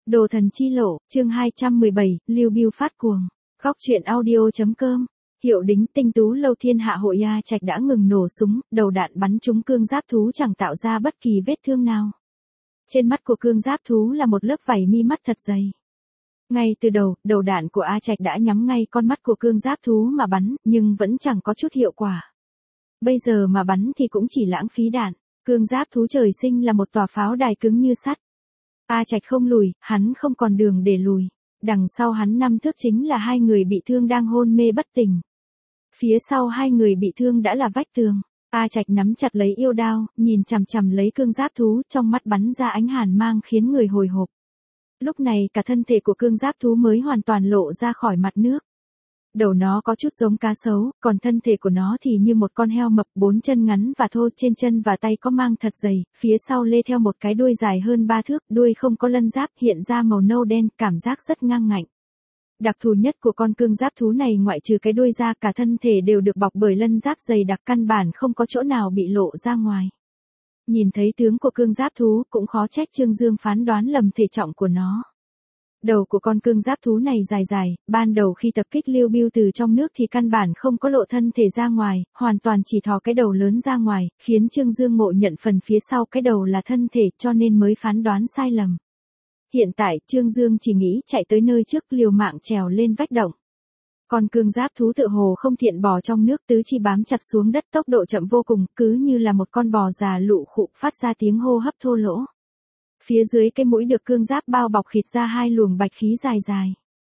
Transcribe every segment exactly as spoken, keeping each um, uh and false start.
Đồ thần chi lộ, chương hai trăm mười bảy, Lưu Bưu phát cuồng. Góc truyện audio.com. Hiệu đính tinh tú lâu thiên hạ hội A Trạch đã ngừng nổ súng, đầu đạn bắn trúng cương giáp thú chẳng tạo ra bất kỳ vết thương nào. Trên mắt của cương giáp thú là một lớp vảy mi mắt thật dày. Ngay từ đầu, đầu đạn của A Trạch đã nhắm ngay con mắt của cương giáp thú mà bắn, nhưng vẫn chẳng có chút hiệu quả. Bây giờ mà bắn thì cũng chỉ lãng phí đạn. Cương giáp thú trời sinh là một tòa pháo đài cứng như sắt. A Trạch không lùi, hắn không còn đường để lùi. Đằng sau hắn năm thước chính là hai người bị thương đang hôn mê bất tỉnh. Phía sau hai người bị thương đã là vách tường. A Trạch nắm chặt lấy yêu đao, nhìn chằm chằm lấy cương giáp thú, trong mắt bắn ra ánh hàn mang khiến người hồi hộp. Lúc này cả thân thể của cương giáp thú mới hoàn toàn lộ ra khỏi mặt nước. Đầu nó có chút giống cá sấu, còn thân thể của nó thì như một con heo mập, bốn chân ngắn và thô, trên chân và tay có mang thật dày, phía sau lê theo một cái đuôi dài hơn ba thước, đuôi không có lân giáp, hiện ra màu nâu đen, cảm giác rất ngang ngạnh. Đặc thù nhất của con cương giáp thú này ngoại trừ cái đuôi ra, cả thân thể đều được bọc bởi lân giáp dày đặc, căn bản không có chỗ nào bị lộ ra ngoài. Nhìn thấy tướng của cương giáp thú, cũng khó trách Trương Dương phán đoán lầm thể trọng của nó. Đầu của con cương giáp thú này dài dài, ban đầu khi tập kích Lưu Bưu từ trong nước thì căn bản không có lộ thân thể ra ngoài, hoàn toàn chỉ thò cái đầu lớn ra ngoài, khiến Trương Dương ngộ nhận phần phía sau cái đầu là thân thể, cho nên mới phán đoán sai lầm. Hiện tại, Trương Dương chỉ nghĩ chạy tới nơi trước, liều mạng trèo lên vách động. Con cương giáp thú tựa hồ không thiện bò trong nước, tứ chi bám chặt xuống đất, tốc độ chậm vô cùng, cứ như là một con bò già lụ khụ, phát ra tiếng hô hấp thô lỗ. Phía dưới cái mũi được cương giáp bao bọc khịt ra hai luồng bạch khí dài dài.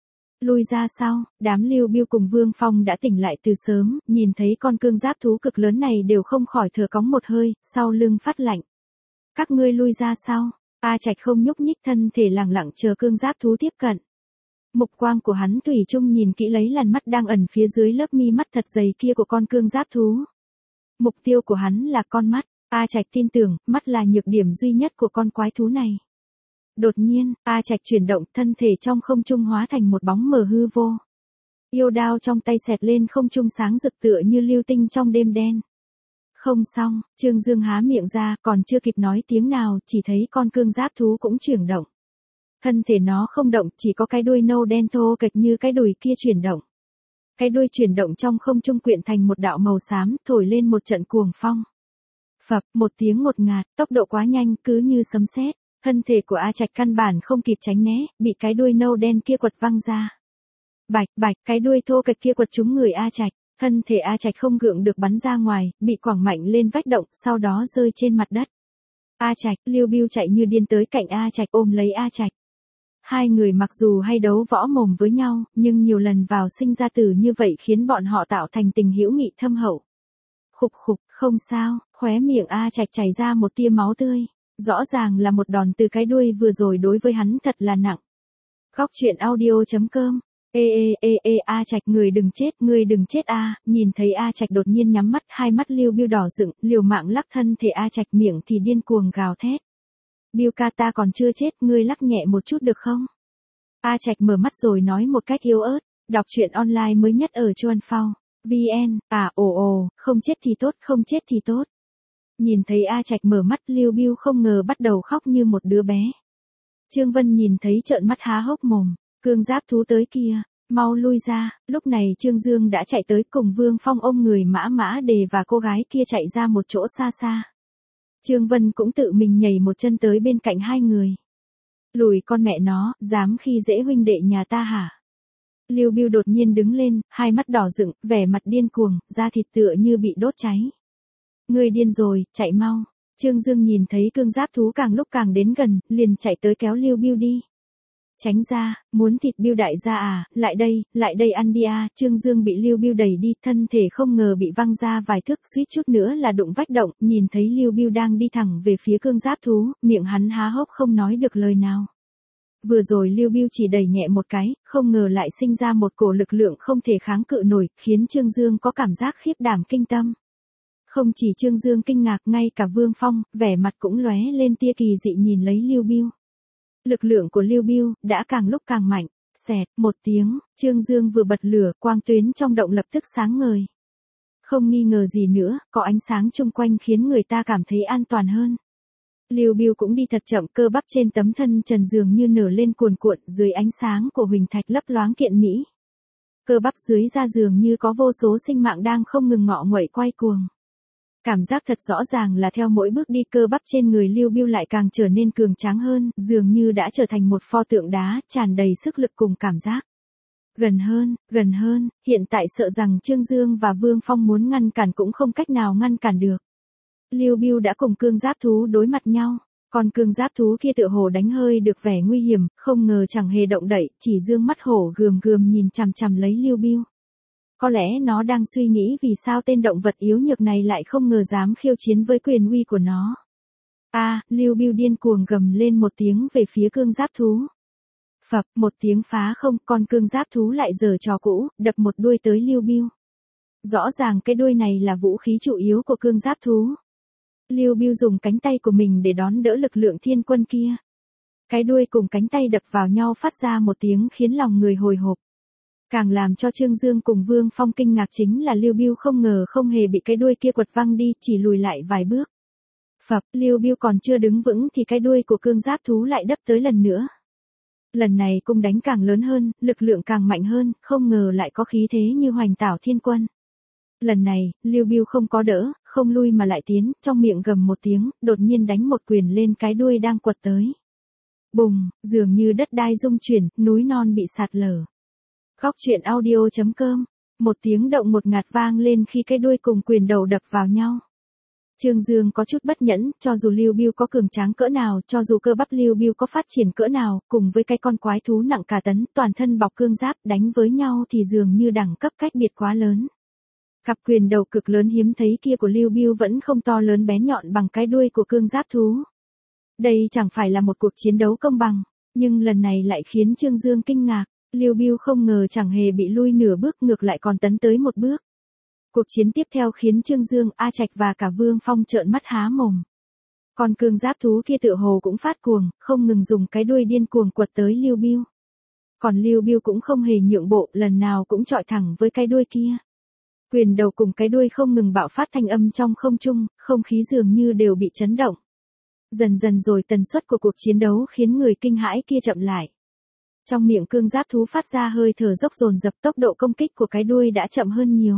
Lui ra sau, đám Lưu Bưu cùng Vương Phong đã tỉnh lại từ sớm, nhìn thấy con cương giáp thú cực lớn này đều không khỏi thở cóng một hơi, sau lưng phát lạnh. Các ngươi lui ra sau. A Trạch không nhúc nhích, thân thể lặng lặng chờ cương giáp thú tiếp cận. Mục quang của hắn thủy chung nhìn kỹ lấy làn mắt đang ẩn phía dưới lớp mi mắt thật dày kia của con cương giáp thú. Mục tiêu của hắn là con mắt. A Trạch tin tưởng, mắt là nhược điểm duy nhất của con quái thú này. Đột nhiên, A Trạch chuyển động, thân thể trong không trung hóa thành một bóng mờ hư vô. Yêu đao trong tay xẹt lên không trung sáng rực tựa như lưu tinh trong đêm đen. Không xong, Trương Dương há miệng ra, còn chưa kịp nói tiếng nào, chỉ thấy con cương giáp thú cũng chuyển động. Thân thể nó không động, chỉ có cái đuôi nâu đen thô kệch như cái đùi kia chuyển động. Cái đuôi chuyển động trong không trung quyện thành một đạo màu xám, thổi lên một trận cuồng phong. Phập, một tiếng ngột ngạt, tốc độ quá nhanh, cứ như sấm sét, thân thể của A Trạch căn bản không kịp tránh né, bị cái đuôi nâu đen kia quật văng ra. Bạch, bạch, cái đuôi thô kệch kia quật trúng người A Trạch, thân thể A Trạch không gượng được bắn ra ngoài, bị quẳng mạnh lên vách động, sau đó rơi trên mặt đất. A Trạch, Lưu Bưu chạy như điên tới cạnh A Trạch ôm lấy A Trạch. Hai người mặc dù hay đấu võ mồm với nhau, nhưng nhiều lần vào sinh ra tử như vậy khiến bọn họ tạo thành tình hữu nghị thâm hậu. Khục khục, không sao, khóe miệng A Trạch chảy ra một tia máu tươi. Rõ ràng là một đòn từ cái đuôi vừa rồi đối với hắn thật là nặng. Góc truyện audio.com. Ê ê ê ê A Trạch, người đừng chết, người đừng chết a. Nhìn thấy A Trạch đột nhiên nhắm mắt, hai mắt Lưu Bưu đỏ rực, liều mạng lắc thân thể A Trạch, miệng thì điên cuồng gào thét. Bưu ca, ta còn chưa chết, ngươi lắc nhẹ một chút được không? A Trạch mở mắt rồi nói một cách yếu ớt. Đọc truyện online mới nhất ở Chuan Phao vê en. À ồ ồ, không chết thì tốt, không chết thì tốt. Nhìn thấy A Trạch mở mắt, Lưu Bưu không ngờ bắt đầu khóc như một đứa bé. Trương Vân nhìn thấy trợn mắt há hốc mồm. Cương giáp thú tới kia, mau lui ra. Lúc này Trương Dương đã chạy tới cùng Vương Phong ôm người Mã Mã Đề và cô gái kia chạy ra một chỗ xa xa. Trương Vân cũng tự mình nhảy một chân tới bên cạnh hai người. Lùi con mẹ nó, dám khi dễ huynh đệ nhà ta hả? Lưu Bưu đột nhiên đứng lên, hai mắt đỏ rực, vẻ mặt điên cuồng, da thịt tựa như bị đốt cháy. Ngươi điên rồi, chạy mau. Trương Dương nhìn thấy cương giáp thú càng lúc càng đến gần, liền chạy tới kéo Lưu Bưu đi. Tránh ra, muốn thịt Bưu đại gia à, lại đây, lại đây ăn đi à. Trương Dương bị Lưu Bưu đẩy đi, thân thể không ngờ bị văng ra vài thước, suýt chút nữa là đụng vách động, nhìn thấy Lưu Bưu đang đi thẳng về phía cương giáp thú, miệng hắn há hốc không nói được lời nào. Vừa rồi Lưu Bưu chỉ đẩy nhẹ một cái, không ngờ lại sinh ra một cổ lực lượng không thể kháng cự nổi, khiến Trương Dương có cảm giác khiếp đảm kinh tâm. Không chỉ Trương Dương kinh ngạc, ngay cả Vương Phong, vẻ mặt cũng lóe lên tia kỳ dị nhìn lấy Lưu Bưu. Lực lượng của Lưu Bưu đã càng lúc càng mạnh. Xẹt, một tiếng, Trương Dương vừa bật lửa, quang tuyến trong động lập tức sáng ngời. Không nghi ngờ gì nữa, có ánh sáng chung quanh khiến người ta cảm thấy an toàn hơn. Lưu Biêu cũng đi thật chậm, cơ bắp trên tấm thân trần dường như nở lên cuồn cuộn dưới ánh sáng của huỳnh thạch lấp loáng kiện mỹ. Cơ bắp dưới da dường như có vô số sinh mạng đang không ngừng ngọ nguậy quay cuồng. Cảm giác thật rõ ràng là theo mỗi bước đi cơ bắp trên người Lưu Biêu lại càng trở nên cường tráng hơn, dường như đã trở thành một pho tượng đá, tràn đầy sức lực cùng cảm giác. Gần hơn, gần hơn, hiện tại sợ rằng Trương Dương và Vương Phong muốn ngăn cản cũng không cách nào ngăn cản được. Lưu Biêu đã cùng cương giáp thú đối mặt nhau, còn cương giáp thú kia tựa hồ đánh hơi được vẻ nguy hiểm, không ngờ chẳng hề động đậy, chỉ dương mắt hổ gườm gườm nhìn chằm chằm lấy Lưu Biêu. Có lẽ nó đang suy nghĩ vì sao tên động vật yếu nhược này lại không ngờ dám khiêu chiến với quyền uy của nó. A, à, Lưu Biêu điên cuồng gầm lên một tiếng về phía cương giáp thú. Phập, một tiếng phá không, con cương giáp thú lại giở trò cũ, đập một đuôi tới Lưu Biêu. Rõ ràng cái đuôi này là vũ khí chủ yếu của cương giáp thú. Lưu Biêu dùng cánh tay của mình để đón đỡ lực lượng thiên quân kia. Cái đuôi cùng cánh tay đập vào nhau phát ra một tiếng khiến lòng người hồi hộp. Càng làm cho Trương Dương cùng Vương Phong kinh ngạc chính là Lưu Biêu không ngờ không hề bị cái đuôi kia quật văng đi, chỉ lùi lại vài bước. Phập, Lưu Biêu còn chưa đứng vững thì cái đuôi của cương giáp thú lại đập tới lần nữa. Lần này cung đánh càng lớn hơn, lực lượng càng mạnh hơn, không ngờ lại có khí thế như hoành tảo thiên quân. Lần này, Lưu Biêu không có đỡ, không lui mà lại tiến, trong miệng gầm một tiếng, đột nhiên đánh một quyền lên cái đuôi đang quật tới. Bùng, dường như đất đai rung chuyển, núi non bị sạt lở. Góc truyện audio chấm com, một tiếng động một ngạt vang lên khi cái đuôi cùng quyền đầu đập vào nhau. Trương Dương có chút bất nhẫn, cho dù Lưu Biêu có cường tráng cỡ nào, cho dù cơ bắp Lưu Biêu có phát triển cỡ nào, cùng với cái con quái thú nặng cả tấn, toàn thân bọc cương giáp, đánh với nhau thì dường như đẳng cấp cách biệt quá lớn. Cặp quyền đầu cực lớn hiếm thấy kia của Lưu Biêu vẫn không to lớn bén nhọn bằng cái đuôi của cương giáp thú. Đây chẳng phải là một cuộc chiến đấu công bằng, nhưng lần này lại khiến Trương Dương kinh ngạc. Lưu Biêu không ngờ chẳng hề bị lui nửa bước, ngược lại còn tấn tới một bước. Cuộc chiến tiếp theo khiến Trương Dương, A Trạch và cả Vương Phong trợn mắt há mồm. Còn cương giáp thú kia tựa hồ cũng phát cuồng, không ngừng dùng cái đuôi điên cuồng quật tới Lưu Biêu. Còn Lưu Biêu cũng không hề nhượng bộ, lần nào cũng chọi thẳng với cái đuôi kia. Quyền đầu cùng cái đuôi không ngừng bạo phát thanh âm trong không trung, không khí dường như đều bị chấn động. Dần dần rồi tần suất của cuộc chiến đấu khiến người kinh hãi kia chậm lại. Trong miệng cương giáp thú phát ra hơi thở dốc dồn dập, tốc độ công kích của cái đuôi đã chậm hơn nhiều.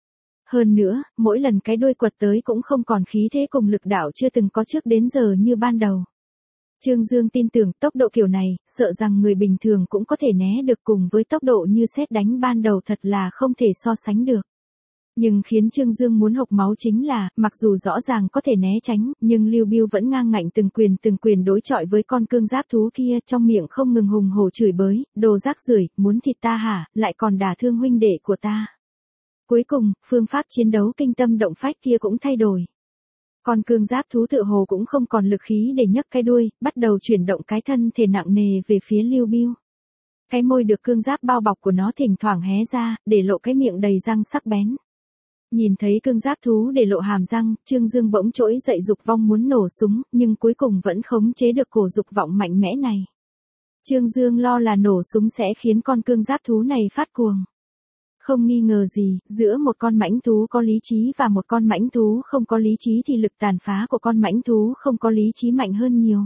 Hơn nữa, mỗi lần cái đuôi quật tới cũng không còn khí thế cùng lực đạo chưa từng có trước đến giờ như ban đầu. Trương Dương tin tưởng tốc độ kiểu này, sợ rằng người bình thường cũng có thể né được, cùng với tốc độ như sét đánh ban đầu thật là không thể so sánh được. Nhưng khiến Trương Dương muốn hộc máu chính là, mặc dù rõ ràng có thể né tránh, nhưng Lưu Biêu vẫn ngang ngạnh từng quyền từng quyền đối chọi với con cương giáp thú kia, trong miệng không ngừng hùng hổ chửi bới, đồ rác rưởi, muốn thịt ta hả, lại còn đả thương huynh đệ của ta. Cuối cùng, phương pháp chiến đấu kinh tâm động phách kia cũng thay đổi. Con cương giáp thú tựa hồ cũng không còn lực khí để nhấc cái đuôi, bắt đầu chuyển động cái thân thể nặng nề về phía Lưu Biêu. Cái môi được cương giáp bao bọc của nó thỉnh thoảng hé ra, để lộ cái miệng đầy răng sắc bén. Nhìn thấy cương giáp thú để lộ hàm răng, Trương Dương bỗng trỗi dậy dục vong muốn nổ súng, nhưng cuối cùng vẫn khống chế được cổ dục vọng mạnh mẽ này. Trương Dương lo là nổ súng sẽ khiến con cương giáp thú này phát cuồng. Không nghi ngờ gì, giữa một con mãnh thú có lý trí và một con mãnh thú không có lý trí thì lực tàn phá của con mãnh thú không có lý trí mạnh hơn nhiều.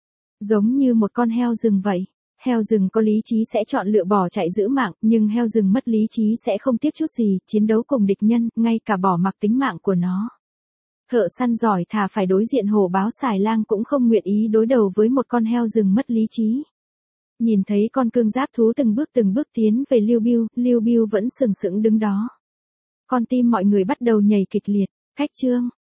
Giống như một con heo rừng vậy. Heo rừng có lý trí sẽ chọn lựa bỏ chạy giữ mạng, nhưng heo rừng mất lý trí sẽ không tiếc chút gì, chiến đấu cùng địch nhân, ngay cả bỏ mặc tính mạng của nó. Thợ săn giỏi thà phải đối diện hổ báo xài lang cũng không nguyện ý đối đầu với một con heo rừng mất lý trí. Nhìn thấy con cương giáp thú từng bước từng bước tiến về Lưu Biêu, Lưu Biêu vẫn sừng sững đứng đó. Con tim mọi người bắt đầu nhảy kịch liệt, cách chương.